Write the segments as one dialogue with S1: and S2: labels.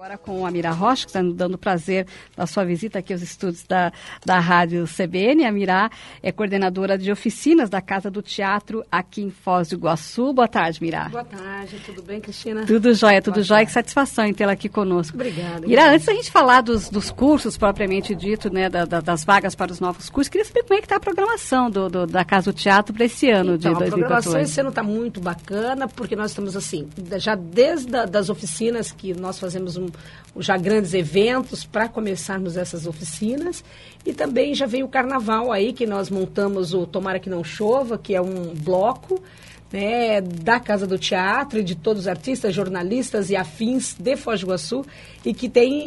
S1: Agora com a Mira Rocha, que está nos dando o prazer da sua visita aqui aos estúdios da Rádio CBN. A Mira é coordenadora de oficinas da Casa do Teatro aqui em Foz do Iguaçu. Boa tarde, Mira.
S2: Boa tarde, tudo bem, Cristina?
S1: Tudo jóia, tudo jóia. Que satisfação em tê-la aqui conosco.
S2: Obrigada.
S1: Mira, antes da gente falar dos cursos propriamente dito, né, das vagas para os novos cursos, queria saber como é que está a programação da Casa do Teatro para esse ano de 2014.
S2: A programação esse ano está muito bacana, porque nós estamos assim, já desde das oficinas que nós fazemos já grandes eventos para começarmos essas oficinas, e também já veio o carnaval aí, que nós montamos o Tomara Que Não Chova, que é um bloco, né, da Casa do Teatro e de todos os artistas, jornalistas e afins de Foz do Iguaçu, e que tem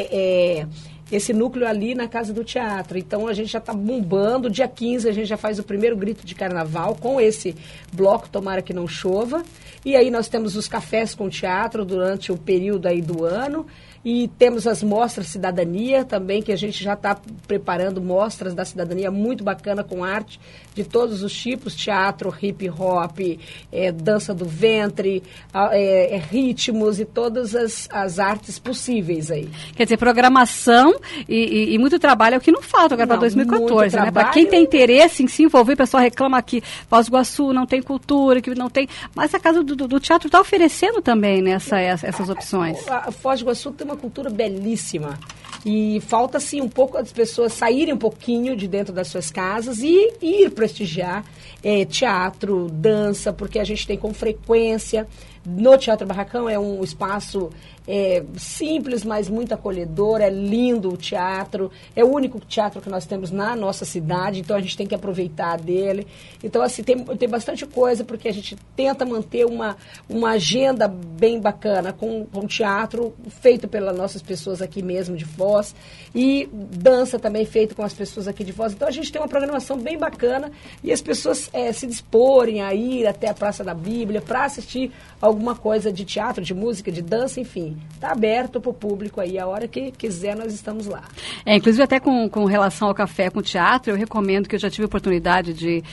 S2: esse núcleo ali na Casa do Teatro. Então a gente já está bombando. Dia 15 a gente já faz o primeiro grito de carnaval com esse bloco Tomara Que Não Chova. E aí nós temos os cafés com teatro durante o período aí do ano. E temos as mostras Cidadania também, que a gente já está preparando mostras da cidadania muito bacana com arte de todos os tipos, teatro, hip hop, dança do ventre, ritmos e todas as artes possíveis aí.
S1: Quer dizer, programação e muito trabalho é o que não falta agora para 2014, né? Para quem tem interesse em se envolver, o pessoal reclama que Foz do Iguaçu não tem cultura, que não tem... Mas a Casa do Teatro está oferecendo também, né, essas opções.
S2: A Foz do Iguaçu tem uma cultura belíssima e falta assim um pouco as pessoas saírem um pouquinho de dentro das suas casas e ir prestigiar teatro, dança, porque a gente tem com frequência. No Teatro Barracão é um espaço simples, mas muito acolhedor, é lindo o teatro, é o único teatro que nós temos na nossa cidade, então a gente tem que aproveitar dele. Então, assim, tem bastante coisa, porque a gente tenta manter uma agenda bem bacana com teatro feito pelas nossas pessoas aqui mesmo de Foz, e dança também feito com as pessoas aqui de Foz. Então a gente tem uma programação bem bacana e as pessoas se disporem a ir até a Praça da Bíblia para assistir alguma coisa de teatro, de música, de dança, enfim. Está aberto para o público aí, a hora que quiser nós estamos lá.
S1: Inclusive até com relação ao café com teatro, eu recomendo, que eu já tive a oportunidade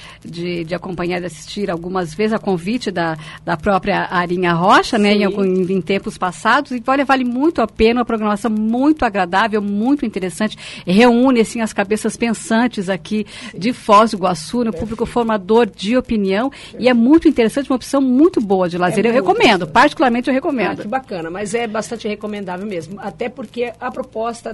S1: de acompanhar e de assistir algumas vezes a convite da própria Arinha Rocha, né, em tempos passados, e olha, vale muito a pena, uma programação muito agradável, muito interessante, reúne assim as cabeças pensantes aqui de Foz do Iguaçu, no público formador de opinião, e é muito interessante, uma opção muito boa de lazer. Eu recomendo, particularmente eu recomendo.
S2: Que bacana, mas é bastante recomendável mesmo, até porque a proposta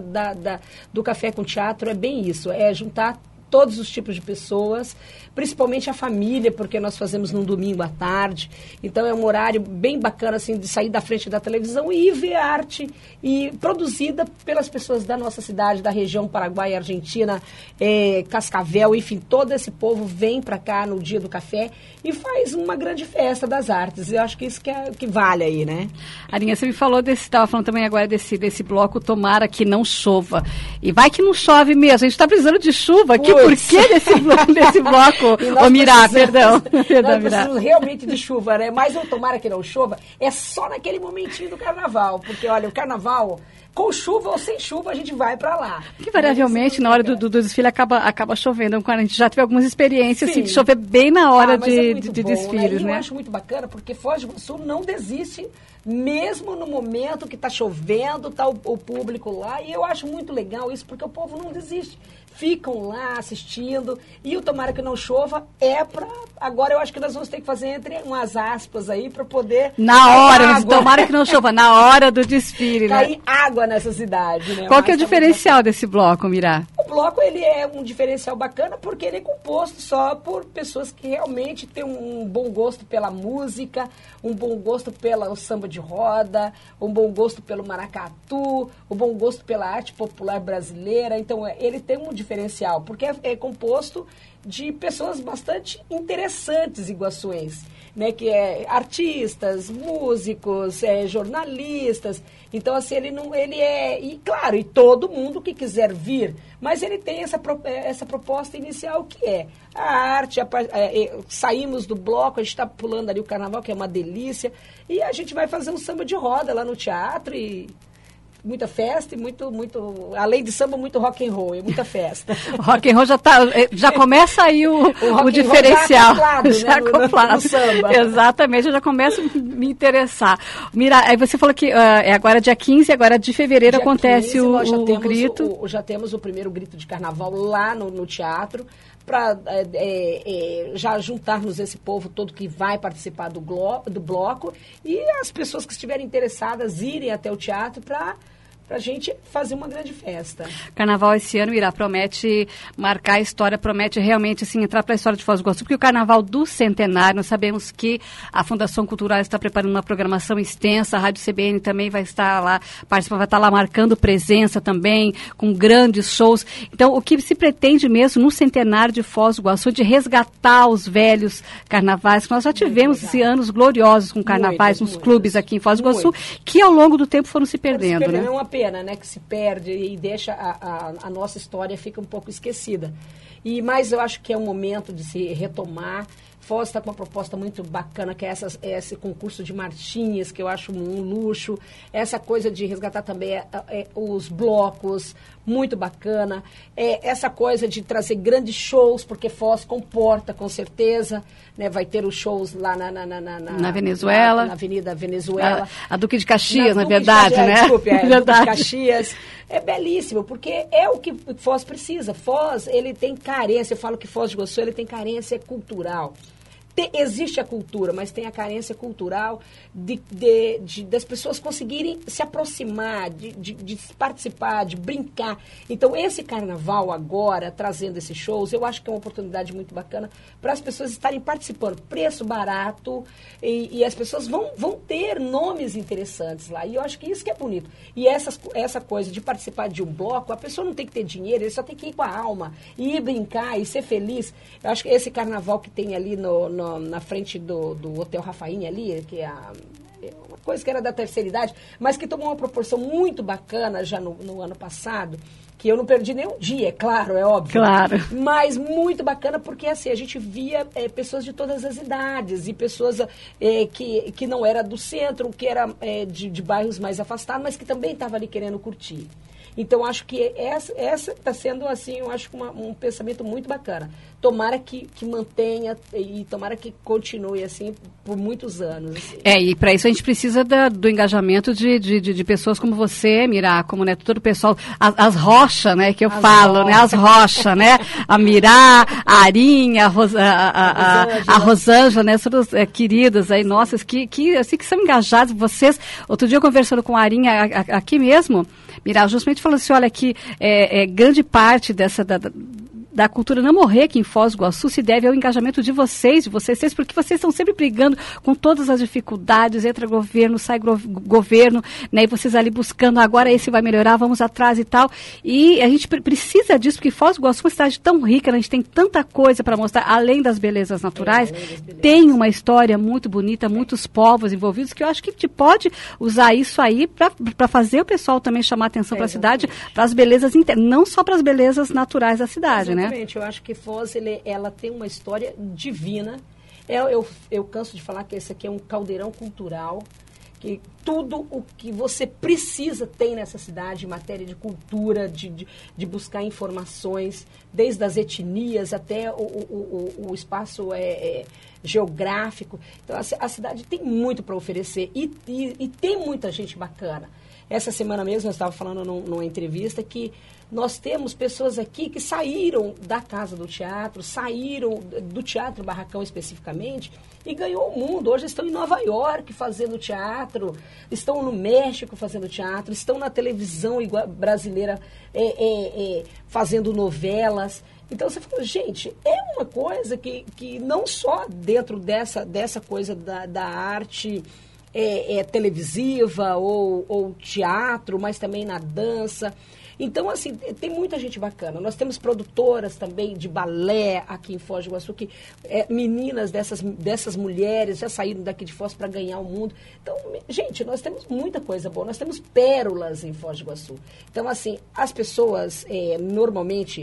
S2: do Café com Teatro é bem isso, é juntar todos os tipos de pessoas, principalmente a família, porque nós fazemos num domingo à tarde, então é um horário bem bacana, assim, de sair da frente da televisão e ir ver arte, e produzida pelas pessoas da nossa cidade, da região Paraguai, Argentina, Cascavel, enfim, todo esse povo vem para cá no dia do café e faz uma grande festa das artes. Eu acho que isso que vale aí, né? Arinha,
S1: você me falou estava falando também agora desse bloco Tomara Que Não Chova. E vai que não chove mesmo, a gente está precisando de chuva aqui, por que desse bloco? Ô, Mira, perdão.
S2: Nós precisamos realmente de chuva, né? Mas o Tomara Que Não Chova é só naquele momentinho do carnaval, porque olha, o carnaval... Com chuva ou sem chuva, a gente vai para lá.
S1: Que variavelmente, na hora do desfile, acaba chovendo. A gente já teve algumas experiências assim, de chover bem na hora de desfiles, né?
S2: Eu acho muito bacana, porque Foz do Iguaçu não desiste, mesmo no momento que está chovendo, está o público lá. E eu acho muito legal isso, porque o povo não desiste. Ficam lá assistindo. E o Tomara Que Não Chova é para... Agora eu acho que nós vamos ter que fazer entre umas aspas aí para poder...
S1: Na hora, Tomara Que Não Chova, na hora do desfile, né?
S2: Cair água nessa cidade, né?
S1: Qual que é o diferencial desse bloco, Mira?
S2: O bloco, ele é um diferencial bacana porque ele é composto só por pessoas que realmente têm um bom gosto pela música, um bom gosto pelo samba de roda, um bom gosto pelo maracatu, um bom gosto pela arte popular brasileira. Então, ele tem um diferencial, porque é composto de pessoas bastante interessantes iguaçuenses, né, que é artistas, músicos, jornalistas. Então, assim, ele é, e claro, e todo mundo que quiser vir, mas ele tem essa proposta inicial que é a arte, saímos do bloco, a gente está pulando ali o carnaval, que é uma delícia, e a gente vai fazer um samba de roda lá no teatro e muita festa e muito, além de samba, muito rock and roll e muita festa.
S1: O rock and roll já começa aí o diferencial. Já acoplado,
S2: no samba.
S1: Exatamente, eu já começo a me interessar. Mira, aí você falou que agora dia 15, agora de fevereiro dia acontece 15, o grito.
S2: Já temos o primeiro grito de carnaval lá no teatro, para já juntarmos esse povo todo que vai participar do bloco e as pessoas que estiverem interessadas irem até o teatro para a gente fazer uma grande festa.
S1: Carnaval esse ano, Mira, promete marcar a história, promete realmente assim, entrar para a história de Foz do Iguaçu, porque o Carnaval do Centenário, nós sabemos que a Fundação Cultural está preparando uma programação extensa, a Rádio CBN também vai estar lá, vai estar lá marcando presença também, com grandes shows. Então, o que se pretende mesmo no Centenário de Foz do Iguaçu, de resgatar os velhos carnavais, que nós já tivemos esses anos gloriosos com carnavais nos clubes aqui em Foz do Iguaçu, que ao longo do tempo foram se perdendo, né?
S2: É uma pena, né, que se perde e deixa a nossa história fica um pouco esquecida. Mas eu acho que é um momento de se retomar. Foz está com uma proposta muito bacana, que é esse concurso de marchinhas, que eu acho um luxo. Essa coisa de resgatar também os blocos, muito bacana. Essa coisa de trazer grandes shows, porque Foz comporta, com certeza. Né, vai ter os shows lá
S1: na Venezuela.
S2: Na Avenida Venezuela.
S1: A Duque de Caxias, na verdade, né?
S2: Desculpe, Duque de Caxias. É belíssimo, porque é o que Foz precisa. Foz, ele tem carência, eu falo que Foz do Iguaçu, ele tem carência cultural. Existe a cultura, mas tem a carência cultural das pessoas conseguirem se aproximar, de participar, de brincar. Então, esse carnaval agora, trazendo esses shows, eu acho que é uma oportunidade muito bacana para as pessoas estarem participando. Preço barato e as pessoas vão ter nomes interessantes lá. E eu acho que isso que é bonito. E essa coisa de participar de um bloco, a pessoa não tem que ter dinheiro, ele só tem que ir com a alma, e ir brincar e ser feliz. Eu acho que esse carnaval que tem ali na frente do Hotel Rafainha ali, que é uma coisa que era da terceira idade, mas que tomou uma proporção muito bacana já no ano passado, que eu não perdi nenhum dia, é claro, é óbvio.
S1: Claro.
S2: Mas muito bacana porque assim, a gente via pessoas de todas as idades e pessoas que não era do centro, que era de bairros mais afastados, mas que também estavam ali querendo curtir. Então, acho que essa está sendo, assim, eu acho um pensamento muito bacana. Tomara que mantenha e tomara que continue, assim, por muitos anos. Assim.
S1: E para isso a gente precisa do engajamento de pessoas como você, Mirá, como né, todo o pessoal, as rochas, né, que eu falo, né, as rochas, né, a Mirá, a Arinha, a Rosângela, né, todas queridas aí, nossas, que são engajadas, vocês, outro dia eu conversando com a Arinha aqui mesmo, Mirá, justamente falando assim, olha, que grande parte da cultura não morrer aqui em Foz do Iguaçu se deve ao engajamento de vocês, porque vocês estão sempre brigando com todas as dificuldades, entra governo, sai governo, né, e vocês ali buscando, agora esse vai melhorar, vamos atrás e tal, e a gente precisa disso, porque Foz do Iguaçu é uma cidade tão rica, né, a gente tem tanta coisa para mostrar, além das belezas naturais, tem uma história muito bonita, muitos povos envolvidos, que eu acho que a gente pode usar isso aí para fazer o pessoal também chamar atenção para a cidade, para as belezas internas, não só para as belezas naturais da cidade, né?
S2: Exatamente, eu acho que Foz, ela tem uma história divina. Eu canso de falar que esse aqui é um caldeirão cultural, que tudo o que você precisa tem nessa cidade em matéria de cultura, de buscar informações, desde as etnias até o espaço geográfico. Então, a cidade tem muito para oferecer e tem muita gente bacana. Essa semana mesmo, eu estava falando numa entrevista que nós temos pessoas aqui que saíram da Casa do Teatro, saíram do Teatro Barracão especificamente e ganhou o mundo. Hoje estão em Nova York fazendo teatro, estão no México fazendo teatro, estão na televisão brasileira fazendo novelas. Então você fala, gente, é uma coisa que não só dentro dessa coisa da arte televisiva ou teatro, mas também na dança. Então, assim, tem muita gente bacana. Nós temos produtoras também de balé aqui em Foz do Iguaçu, que meninas dessas mulheres já saíram daqui de Foz para ganhar o mundo. Então, gente, nós temos muita coisa boa. Nós temos pérolas em Foz do Iguaçu. Então, assim, as pessoas normalmente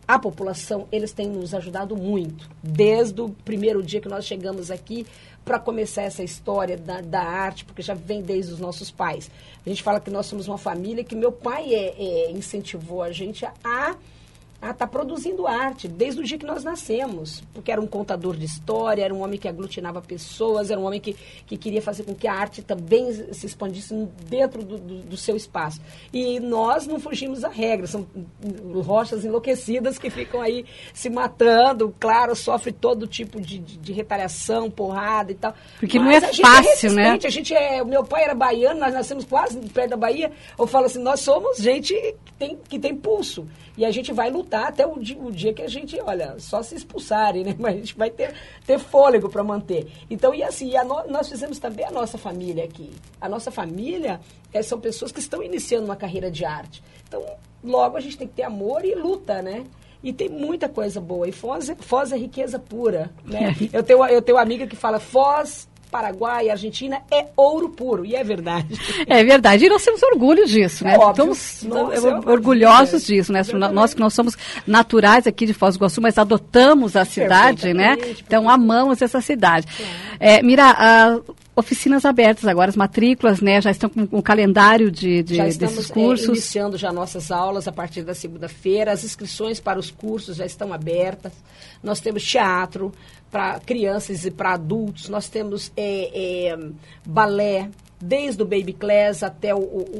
S2: a população, eles têm nos ajudado muito, desde o primeiro dia que nós chegamos aqui, para começar essa história da arte, porque já vem desde os nossos pais. A gente fala que nós somos uma família, que meu pai incentivou a gente a estar produzindo arte, desde o dia que nós nascemos, porque era um contador de história, era um homem que aglutinava pessoas, era um homem que queria fazer com que a arte também se expandisse dentro do seu espaço. E nós não fugimos da regra, são rochas enlouquecidas que ficam aí se matando, claro, sofre todo tipo de retaliação, porrada e tal.
S1: Porque mas não é fácil, né?
S2: Meu pai era baiano, nós nascemos quase perto da Bahia, eu falo assim, nós somos gente que tem pulso. E a gente vai lutar até o dia que a gente, olha, só se expulsarem, né? Mas a gente vai ter fôlego para manter. Então, e assim, nós fizemos também a nossa família aqui. A nossa família são pessoas que estão iniciando uma carreira de arte. Então, logo a gente tem que ter amor e luta, né? E tem muita coisa boa. E Foz é riqueza pura, né? Eu tenho uma amiga que fala, Foz, Paraguai, Argentina é ouro puro, e é verdade.
S1: É verdade, e nós temos orgulho disso, né? Estamos orgulhosos disso, né? Nós que não somos naturais aqui de Foz do Iguaçu, mas adotamos a cidade, né? Então amamos essa cidade. Claro. Mira, oficinas abertas agora, as matrículas, né? Já estão com o calendário desses cursos.
S2: Iniciando já nossas aulas a partir da segunda-feira, as inscrições para os cursos já estão abertas. Nós temos teatro para crianças e para adultos, nós temos balé, desde o baby class até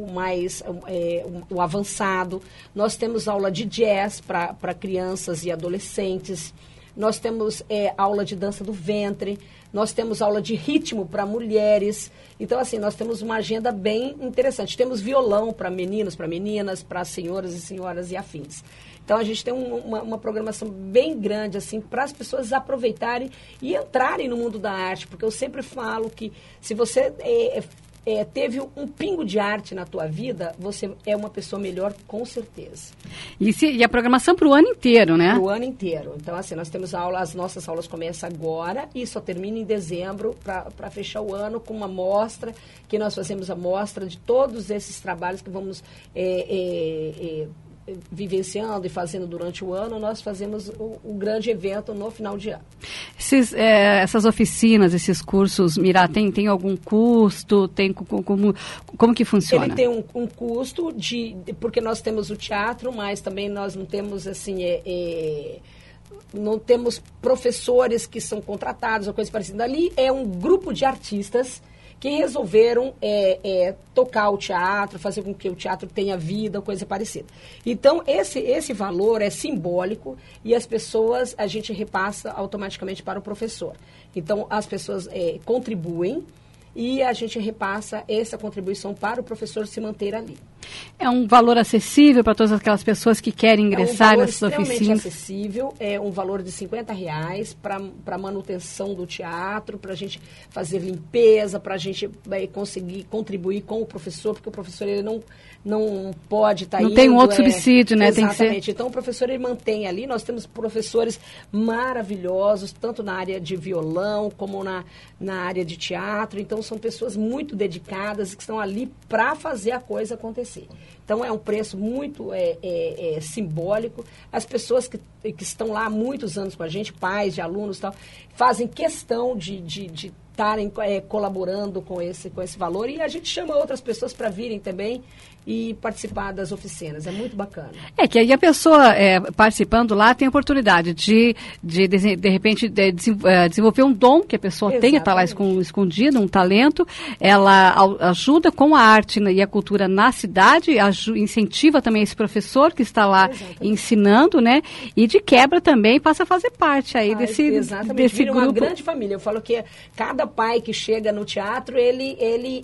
S2: o avançado. Nós temos aula de jazz para crianças e adolescentes. Nós temos aula de dança do ventre. Nós temos aula de ritmo para mulheres. Então, assim, nós temos uma agenda bem interessante. Temos violão para meninos, para meninas, para senhoras e senhoras e afins. Então, a gente tem uma programação bem grande, assim, para as pessoas aproveitarem e entrarem no mundo da arte. Porque eu sempre falo que se você teve um pingo de arte na tua vida, você é uma pessoa melhor, com certeza.
S1: E a programação para o ano inteiro, né?
S2: Para o ano inteiro. Então, assim, nós temos as nossas aulas começam agora e só termina em dezembro para fechar o ano com uma mostra, que nós fazemos a mostra de todos esses trabalhos que vamos vivenciando e fazendo durante o ano. Nós fazemos o grande evento no final de ano.
S1: Essas oficinas, esses cursos, Mira, tem algum custo? Tem como que funciona?
S2: Ele tem um custo porque nós temos o teatro, mas também nós não temos assim não temos professores que são contratados ou coisa parecida. Ali é um grupo de artistas que resolveram tocar o teatro, fazer com que o teatro tenha vida, coisa parecida. Então, esse valor é simbólico e as pessoas, a gente repassa automaticamente para o professor. Então, as pessoas contribuem e a gente repassa essa contribuição para o professor se manter ali.
S1: É um valor acessível para todas aquelas pessoas que querem ingressar nessas oficinas? É um valor
S2: extremamente acessível, é um valor de R$50 para manutenção do teatro, para a gente fazer limpeza, para a gente conseguir contribuir com o professor, porque o professor ele não pode estar indo.
S1: Não tem um outro subsídio, né?
S2: Exatamente.
S1: Tem que ser...
S2: Então, o professor ele mantém ali. Nós temos professores maravilhosos, tanto na área de violão, como na área de teatro. Então, são pessoas muito dedicadas que estão ali para fazer a coisa acontecer. Então, é um preço muito simbólico. As pessoas que estão lá há muitos anos com a gente, pais de alunos e tal, fazem questão de estarem colaborando com esse valor. E a gente chama outras pessoas para virem também e participar das oficinas. É muito bacana.
S1: Que aí a pessoa participando lá tem a oportunidade de repente, desenvolver um dom que a pessoa tenha, está lá escondido, um talento. Ela ajuda com a arte e a cultura na cidade, incentiva também esse professor que está lá ensinando, né? E de quebra também passa a fazer parte aí desse
S2: Vira
S1: grupo.
S2: Uma grande família. Eu falo que cada pai que chega no teatro, ele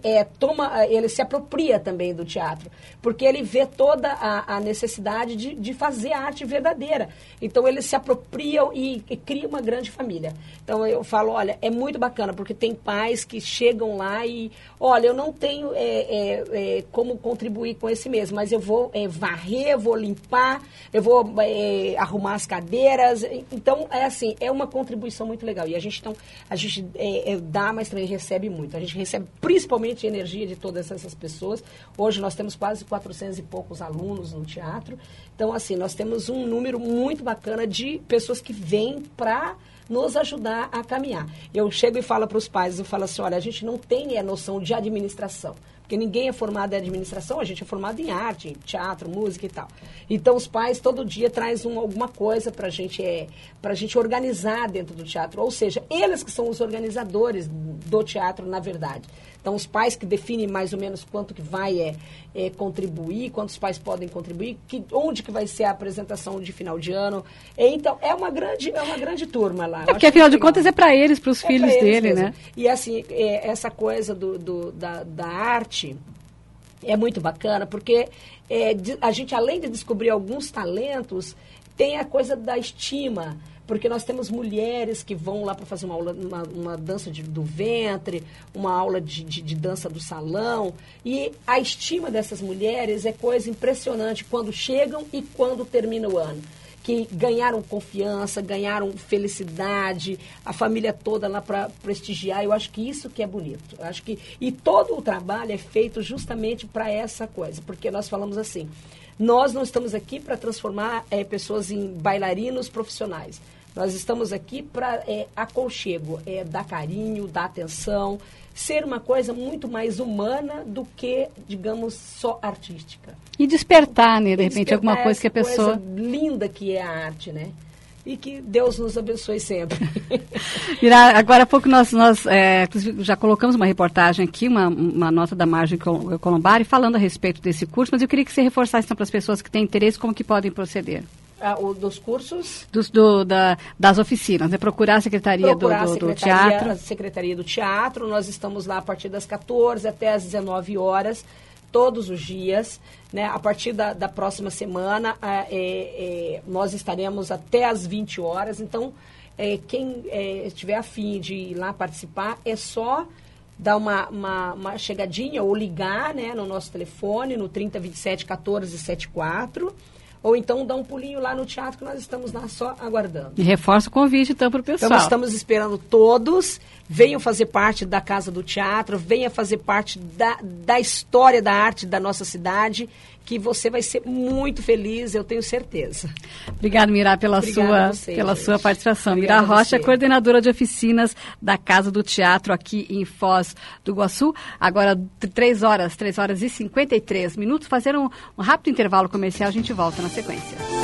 S2: se apropria também do teatro, porque ele vê toda a necessidade de fazer arte verdadeira. Então, eles se apropriam e cria uma grande família. Então, eu falo, olha, é muito bacana, porque tem pais que chegam lá e, olha, eu não tenho como contribuir com esse mês, mas eu vou varrer, vou limpar, eu vou arrumar as cadeiras. Então, é uma contribuição muito legal. E a gente dá, mas também recebe muito. A gente recebe principalmente energia de todas essas pessoas. Hoje nós temos quase 400 e poucos alunos no teatro. Então, assim, nós temos um número muito bacana de pessoas que vêm para nos ajudar a caminhar. Eu chego e falo para os pais, eu falo assim, olha, a gente não tem noção de administração. Porque ninguém é formado em administração, a gente é formado em arte, em teatro, música e tal. Então, os pais todo dia trazem alguma coisa para a gente organizar dentro do teatro. Ou seja, eles que são os organizadores do teatro, na verdade. Então, os pais que definem mais ou menos quanto que vai contribuir, quantos pais podem contribuir, onde que vai ser a apresentação de final de ano. Então, é uma grande turma lá.
S1: Porque, afinal de contas, é para eles, para os filhos dele, né?
S2: E, assim, essa coisa da arte é muito bacana, porque a gente, além de descobrir alguns talentos, tem a coisa da estima. Porque nós temos mulheres que vão lá para fazer uma aula, uma dança do ventre, uma aula de dança do salão. E a estima dessas mulheres é coisa impressionante quando chegam e quando termina o ano. Que ganharam confiança, ganharam felicidade, a família toda lá para prestigiar. Eu acho que isso que é bonito. Eu acho que, e todo o trabalho é feito justamente para essa coisa. Porque nós falamos assim, nós não estamos aqui para transformar pessoas em bailarinos profissionais. Nós estamos aqui para aconchego, dar carinho, dar atenção, ser uma coisa muito mais humana do que, digamos, só artística.
S1: E despertar, né, de repente, alguma coisa que a pessoa...
S2: coisa linda que é a arte, né? E que Deus nos abençoe sempre.
S1: Agora há pouco nós já colocamos uma reportagem aqui, uma nota da Margem Colombari, falando a respeito desse curso, mas eu queria que você reforçasse então, para as pessoas que têm interesse como que podem proceder.
S2: Dos cursos?
S1: Das oficinas, né? Procurar a Secretaria do Teatro.
S2: A Secretaria do Teatro, nós estamos lá a partir das 14 até as 19 horas, todos os dias, né? A partir da próxima semana, nós estaremos até as 20 horas, então, quem estiver afim de ir lá participar, é só dar uma chegadinha ou ligar, né, no nosso telefone, no 3027 1474, ou então dá um pulinho lá no teatro que nós estamos lá só aguardando.
S1: E reforça o convite, então, para o pessoal.
S2: Então, estamos esperando todos. Venham fazer parte da Casa do Teatro, venha fazer parte da história da arte da nossa cidade, que você vai ser muito feliz, eu tenho certeza.
S1: Obrigada, Mira, pela sua participação. Mira Rocha, coordenadora de oficinas da Casa do Teatro aqui em Foz do Iguaçu. Agora, 3 horas e 53 minutos. Fazer um rápido intervalo comercial, a gente volta na sequência.